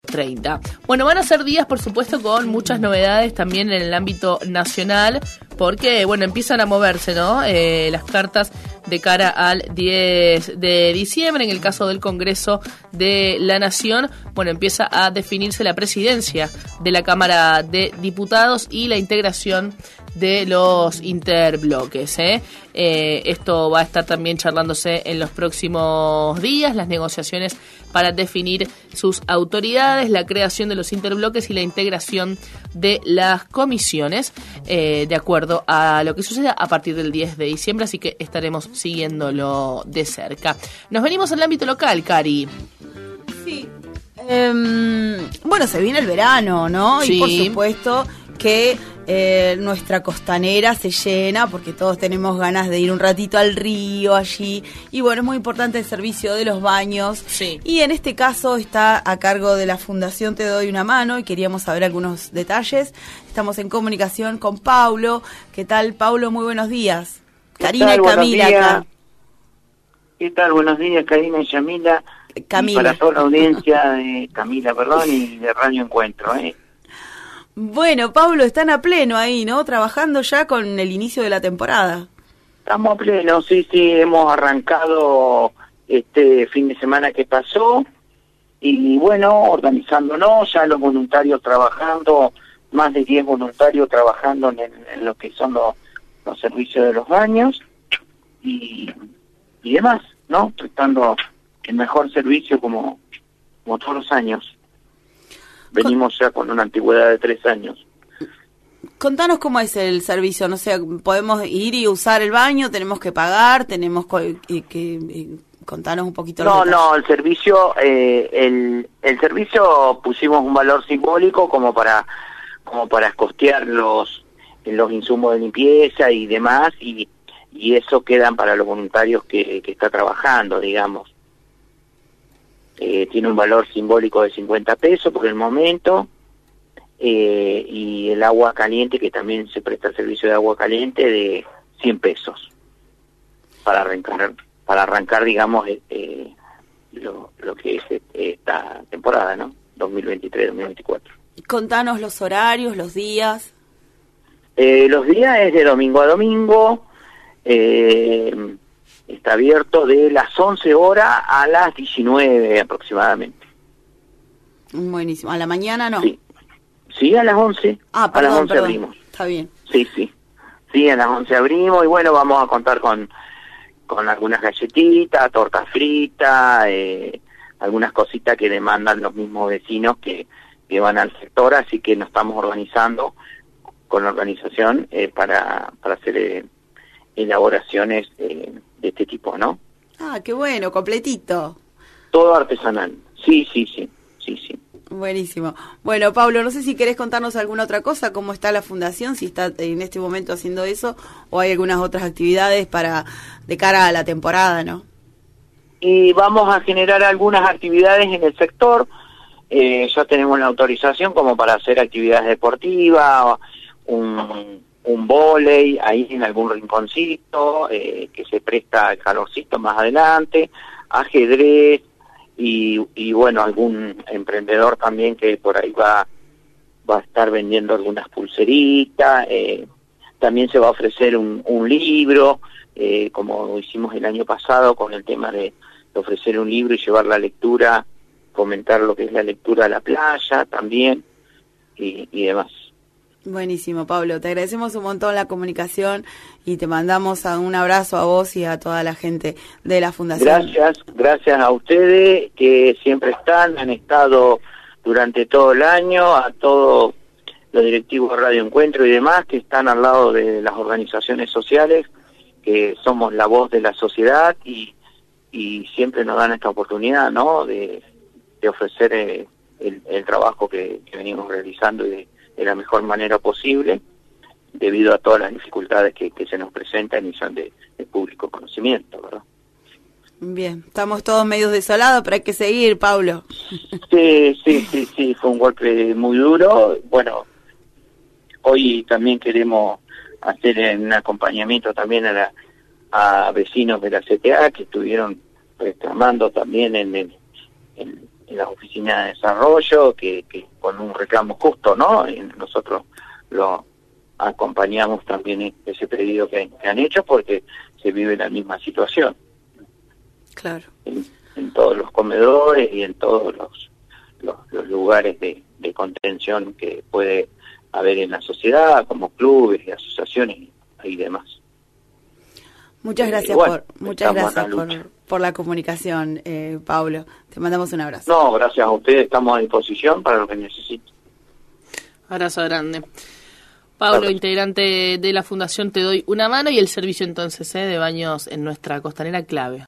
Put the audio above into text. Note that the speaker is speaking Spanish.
30. Bueno, van a ser días, por supuesto, con muchas novedades también en el ámbito nacional, porque, bueno, empiezan a moverse, ¿no? Las cartas de cara al 10 de diciembre. En el caso del Congreso de la Nación, bueno, empieza a definirse la presidencia de la Cámara de Diputados y la integración de los interbloques. Esto va a estar también charlándose en los próximos días, las negociaciones para definir sus autoridades, la creación de los interbloques y la integración de las comisiones, de acuerdo a lo que suceda a partir del 10 de diciembre, así que estaremos siguiéndolo de cerca. Nos venimos al ámbito local, Cari. Sí. Bueno, se viene el verano, ¿no? Sí. Y por supuesto que nuestra costanera se llena porque todos tenemos ganas de ir un ratito al río allí. Y bueno, es muy importante el servicio de los baños. Sí. Y en este caso está a cargo de la Fundación Te Doy Una Mano y queríamos saber algunos detalles. Estamos en comunicación con Paulo. ¿Qué tal, Paulo? Muy buenos días. Karina y Camila acá. ¿Qué tal? Buenos días, Karina y Yamila. Camila. Y para toda la audiencia de Camila, y de Radio Encuentro, Bueno, Pablo, están a pleno ahí, ¿no? Trabajando ya con el inicio de la temporada. Estamos a pleno, sí, hemos arrancado este fin de semana que pasó y bueno, organizándonos, ya los voluntarios trabajando, más de 10 voluntarios trabajando en lo que son los servicios de los baños y demás, ¿no? Prestando el mejor servicio como todos los años. Venimos ya con una antigüedad de 3 años. Contanos cómo es el servicio, no sé, podemos ir y usar el baño, tenemos que pagar, tenemos que contanos un poquito. No, el servicio, el servicio pusimos un valor simbólico como para costear los insumos de limpieza y demás y eso quedan para los voluntarios que está trabajando, digamos. Tiene un valor simbólico de 50 pesos por el momento, y el agua caliente, que también se presta el servicio de agua caliente, de 100 pesos para arrancar digamos, lo que es esta temporada, ¿no? 2023-2024. Contanos los horarios, los días. Los días es de domingo a domingo, está abierto de las 11 horas a las 19 aproximadamente. Buenísimo. ¿A la mañana no? Sí, a las 11. Ah, perdón, a las 11 perdón. abrimos. Está bien. Sí, a las 11 abrimos y bueno, vamos a contar con algunas galletitas, tortas fritas, algunas cositas que demandan los mismos vecinos que van al sector, así que nos estamos organizando con la organización para hacer elaboraciones de este tipo, ¿no? Ah, qué bueno, completito. Todo artesanal, sí. Buenísimo. Bueno, Pablo, no sé si querés contarnos alguna otra cosa, cómo está la fundación, si está en este momento haciendo eso, o hay algunas otras actividades de cara a la temporada, ¿no? Y vamos a generar algunas actividades en el sector, ya tenemos la autorización como para hacer actividades deportivas, un vóley ahí en algún rinconcito, que se presta al calorcito más adelante, ajedrez, y bueno, algún emprendedor también que por ahí va a estar vendiendo algunas pulseritas, también se va a ofrecer un libro, como hicimos el año pasado con el tema de ofrecer un libro y llevar la lectura, fomentar lo que es la lectura a la playa también, y demás. Buenísimo, Pablo. Te agradecemos un montón la comunicación y te mandamos un abrazo a vos y a toda la gente de la Fundación. Gracias a ustedes que siempre han estado durante todo el año, a todos los directivos de Radio Encuentro y demás que están al lado de las organizaciones sociales, que somos la voz de la sociedad y siempre nos dan esta oportunidad, ¿no?, de ofrecer el trabajo que venimos realizando y de la mejor manera posible, debido a todas las dificultades que se nos presentan y son de público conocimiento, ¿verdad? Bien, estamos todos medios desolados, pero hay que seguir, Pablo. Sí, fue un golpe muy duro. Bueno, hoy también queremos hacer un acompañamiento también a vecinos de la CTA que estuvieron reclamando también en las oficinas de desarrollo, que con un reclamo justo, ¿no? Y nosotros lo acompañamos también ese pedido que han hecho, porque se vive la misma situación. Claro. En todos los comedores y en todos los lugares de contención que puede haber en la sociedad, como clubes y asociaciones y demás. Muchas gracias por la comunicación, Paulo. Te mandamos un abrazo. No, gracias a ustedes, estamos a disposición para lo que necesiten. Abrazo grande. Paulo, integrante de la Fundación Te Doy Una Mano, y el servicio entonces de baños en nuestra costanera clave.